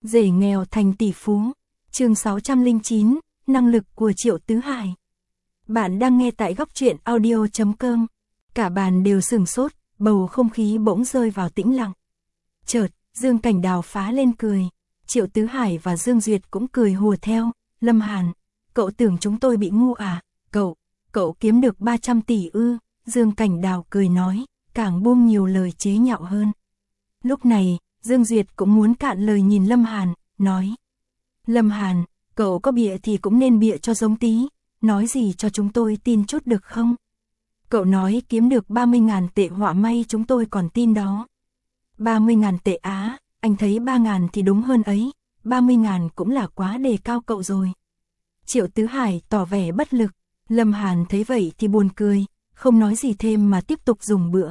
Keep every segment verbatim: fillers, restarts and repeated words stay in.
Rể nghèo thành tỷ phú. Chương sáu trăm lẻ chín, năng lực của Triệu Tứ Hải. Bạn đang nghe tại góc truyện audio chấm com. Cả bàn đều sửng sốt, bầu không khí bỗng rơi vào tĩnh lặng. Chợt, Dương Cảnh Đào phá lên cười. Triệu Tứ Hải và Dương Duyệt cũng cười hùa theo. Lâm Hàn, cậu tưởng chúng tôi bị ngu à? Cậu, cậu kiếm được ba trăm tỷ ư? Dương Cảnh Đào cười nói, càng buông nhiều lời chế nhạo hơn. Lúc này, Dương Duyệt cũng muốn cạn lời nhìn Lâm Hàn, nói. Lâm Hàn, cậu có bịa thì cũng nên bịa cho giống tí, nói gì cho chúng tôi tin chút được không? Cậu nói kiếm được ba mươi ngàn tệ họa may chúng tôi còn tin đó. ba mươi ngàn tệ á, anh thấy ba ngàn thì đúng hơn ấy, ba mươi ngàn cũng là quá đề cao cậu rồi. Triệu Tứ Hải tỏ vẻ bất lực, Lâm Hàn thấy vậy thì buồn cười, không nói gì thêm mà tiếp tục dùng bữa.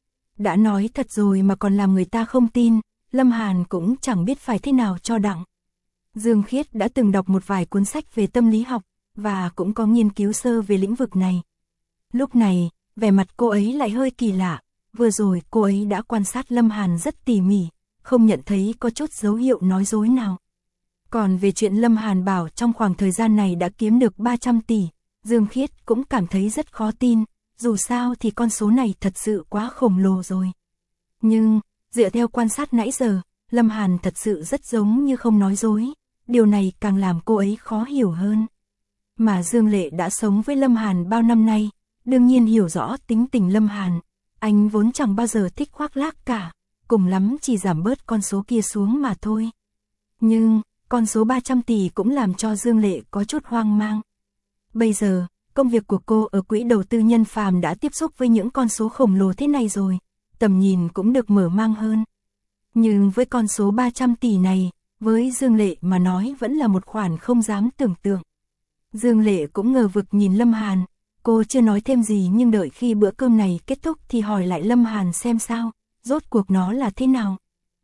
Đã nói thật rồi mà còn làm người ta không tin, Lâm Hàn cũng chẳng biết phải thế nào cho đặng. Dương Khiết đã từng đọc một vài cuốn sách về tâm lý học, và cũng có nghiên cứu sơ về lĩnh vực này. Lúc này, vẻ mặt cô ấy lại hơi kỳ lạ, vừa rồi cô ấy đã quan sát Lâm Hàn rất tỉ mỉ, không nhận thấy có chút dấu hiệu nói dối nào. Còn về chuyện Lâm Hàn bảo trong khoảng thời gian này đã kiếm được ba trăm tỷ, Dương Khiết cũng cảm thấy rất khó tin, dù sao thì con số này thật sự quá khổng lồ rồi. Nhưng, dựa theo quan sát nãy giờ, Lâm Hàn thật sự rất giống như không nói dối, điều này càng làm cô ấy khó hiểu hơn. Mà Dương Lệ đã sống với Lâm Hàn bao năm nay, đương nhiên hiểu rõ tính tình Lâm Hàn, anh vốn chẳng bao giờ thích khoác lác cả, cùng lắm chỉ giảm bớt con số kia xuống mà thôi. Nhưng, con số ba trăm tỷ cũng làm cho Dương Lệ có chút hoang mang. Bây giờ, công việc của cô ở quỹ đầu tư Nhân Phàm đã tiếp xúc với những con số khổng lồ thế này rồi, tầm nhìn cũng được mở mang hơn. Nhưng với con số ba trăm tỷ này, với Dương Lệ mà nói vẫn là một khoản không dám tưởng tượng. Dương Lệ cũng ngờ vực nhìn Lâm Hàn, cô chưa nói thêm gì nhưng đợi khi bữa cơm này kết thúc thì hỏi lại Lâm Hàn xem sao, rốt cuộc nó là thế nào.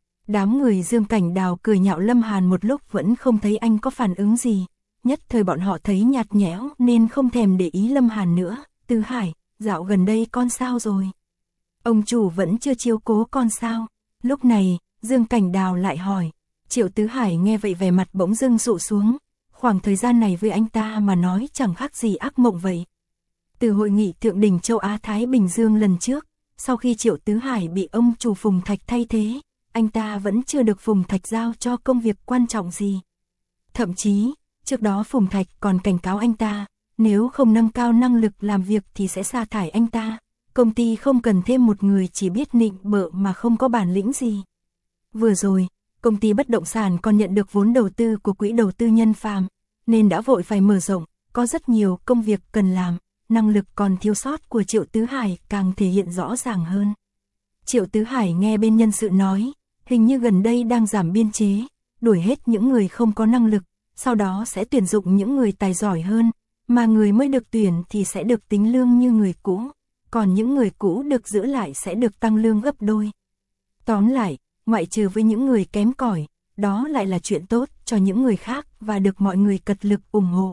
Đám người Dương Cảnh Đào cười nhạo Lâm Hàn một lúc vẫn không thấy anh có phản ứng gì, nhất thời bọn họ thấy nhạt nhẽo nên không thèm để ý Lâm Hàn nữa. Tứ Hải, dạo gần đây con sao rồi? Ông chủ vẫn chưa chiếu cố con sao? Lúc này, Dương Cảnh Đào lại hỏi. Triệu Tứ Hải nghe vậy vẻ mặt bỗng dưng dụ xuống, khoảng thời gian này với anh ta mà nói chẳng khác gì ác mộng vậy. Từ hội nghị thượng đỉnh châu Á Thái Bình Dương lần trước, sau khi Triệu Tứ Hải bị ông chủ Phùng Thạch thay thế, anh ta vẫn chưa được Phùng Thạch giao cho công việc quan trọng gì. Thậm chí, trước đó Phùng Thạch còn cảnh cáo anh ta, nếu không nâng cao năng lực làm việc thì sẽ sa thải anh ta, công ty không cần thêm một người chỉ biết nịnh bợ mà không có bản lĩnh gì. Vừa rồi, công ty bất động sản còn nhận được vốn đầu tư của quỹ đầu tư Nhân Phàm, nên đã vội phải mở rộng, có rất nhiều công việc cần làm, năng lực còn thiếu sót của Triệu Tứ Hải càng thể hiện rõ ràng hơn. Triệu Tứ Hải nghe bên nhân sự nói, hình như gần đây đang giảm biên chế, đuổi hết những người không có năng lực, sau đó sẽ tuyển dụng những người tài giỏi hơn, mà người mới được tuyển thì sẽ được tính lương như người cũ, còn những người cũ được giữ lại sẽ được tăng lương gấp đôi. Tóm lại, ngoại trừ với những người kém cỏi, đó lại là chuyện tốt cho những người khác và được mọi người cật lực ủng hộ.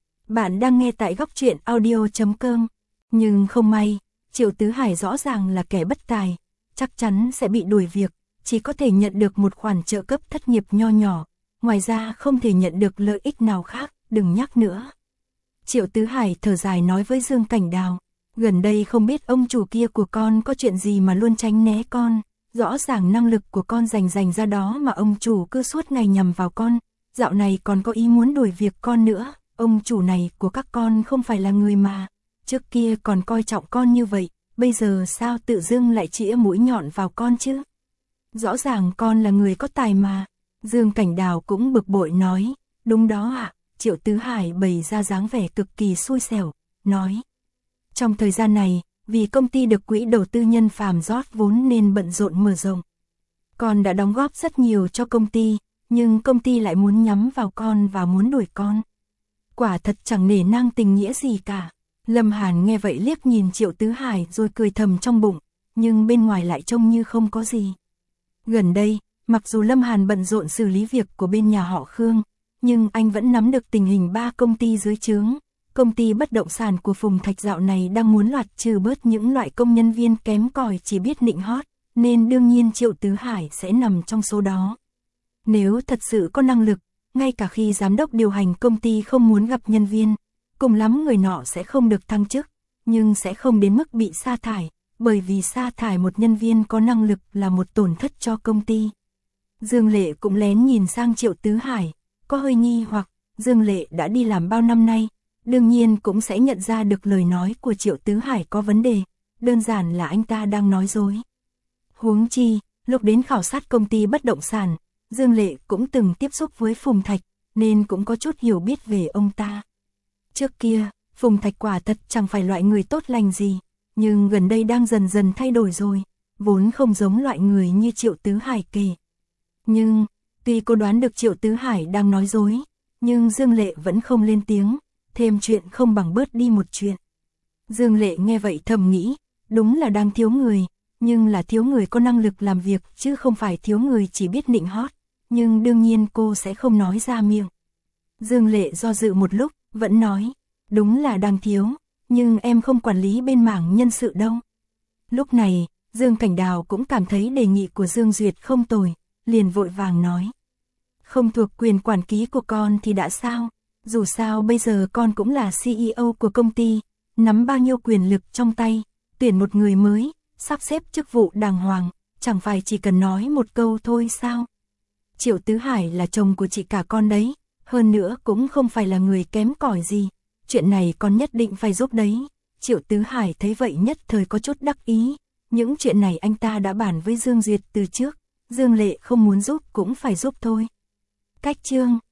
Bạn đang nghe tại góc truyện audio chấm com. Nhưng không may, Triệu Tứ Hải rõ ràng là kẻ bất tài, chắc chắn sẽ bị đuổi việc, chỉ có thể nhận được một khoản trợ cấp thất nghiệp nho nhỏ, ngoài ra không thể nhận được lợi ích nào khác, đừng nhắc nữa. Triệu Tứ Hải thở dài nói với Dương Cảnh Đào, gần đây không biết ông chủ kia của con có chuyện gì mà luôn tránh né con. Rõ ràng năng lực của con dành dành ra đó mà ông chủ cứ suốt ngày nhằm vào con, dạo này còn có ý muốn đuổi việc con nữa, ông chủ này của các con không phải là người mà, trước kia còn coi trọng con như vậy, bây giờ sao tự dưng lại chĩa mũi nhọn vào con chứ? Rõ ràng con là người có tài mà. Dương Cảnh Đào cũng bực bội nói, đúng đó ạ. Triệu Tứ Hải bày ra dáng vẻ cực kỳ xui xẻo, nói. Trong thời gian này, vì công ty được quỹ đầu tư Nhân Phàm rót vốn nên bận rộn mở rộng. Con đã đóng góp rất nhiều cho công ty, nhưng công ty lại muốn nhắm vào con và muốn đuổi con. Quả thật chẳng nể nang tình nghĩa gì cả. Lâm Hàn nghe vậy liếc nhìn Triệu Tứ Hải rồi cười thầm trong bụng, nhưng bên ngoài lại trông như không có gì. Gần đây, mặc dù Lâm Hàn bận rộn xử lý việc của bên nhà họ Khương, nhưng anh vẫn nắm được tình hình ba công ty dưới trướng. Công ty bất động sản của Phùng Thạch dạo này đang muốn loạt trừ bớt những loại công nhân viên kém cỏi chỉ biết nịnh hót, nên đương nhiên Triệu Tứ Hải sẽ nằm trong số đó. Nếu thật sự có năng lực, ngay cả khi giám đốc điều hành công ty không muốn gặp nhân viên, cùng lắm người nọ sẽ không được thăng chức, nhưng sẽ không đến mức bị sa thải, bởi vì sa thải một nhân viên có năng lực là một tổn thất cho công ty. Dương Lệ cũng lén nhìn sang Triệu Tứ Hải, có hơi nghi hoặc, Dương Lệ đã đi làm bao năm nay, đương nhiên cũng sẽ nhận ra được lời nói của Triệu Tứ Hải có vấn đề, đơn giản là anh ta đang nói dối. Huống chi, lúc đến khảo sát công ty bất động sản, Dương Lệ cũng từng tiếp xúc với Phùng Thạch, nên cũng có chút hiểu biết về ông ta. Trước kia, Phùng Thạch quả thật chẳng phải loại người tốt lành gì, nhưng gần đây đang dần dần thay đổi rồi, vốn không giống loại người như Triệu Tứ Hải kể. Nhưng, tuy cô đoán được Triệu Tứ Hải đang nói dối, nhưng Dương Lệ vẫn không lên tiếng, thêm chuyện không bằng bớt đi một chuyện. Dương Lệ nghe vậy thầm nghĩ, đúng là đang thiếu người, nhưng là thiếu người có năng lực làm việc chứ không phải thiếu người chỉ biết nịnh hót, nhưng đương nhiên cô sẽ không nói ra miệng. Dương Lệ do dự một lúc, vẫn nói, đúng là đang thiếu, nhưng em không quản lý bên mảng nhân sự đâu. Lúc này, Dương Cảnh Đào cũng cảm thấy đề nghị của Dương Duyệt không tồi, liền vội vàng nói. Không thuộc quyền quản lý của con thì đã sao, dù sao bây giờ con cũng là xê e ô của công ty, nắm bao nhiêu quyền lực trong tay, tuyển một người mới, sắp xếp chức vụ đàng hoàng, chẳng phải chỉ cần nói một câu thôi sao. Triệu Tứ Hải là chồng của chị cả con đấy, hơn nữa cũng không phải là người kém cỏi gì, chuyện này con nhất định phải giúp đấy. Triệu Tứ Hải thấy vậy nhất thời có chút đắc ý, những chuyện này anh ta đã bàn với Dương Duyệt từ trước, Dương Lệ không muốn giúp cũng phải giúp thôi. Cách chương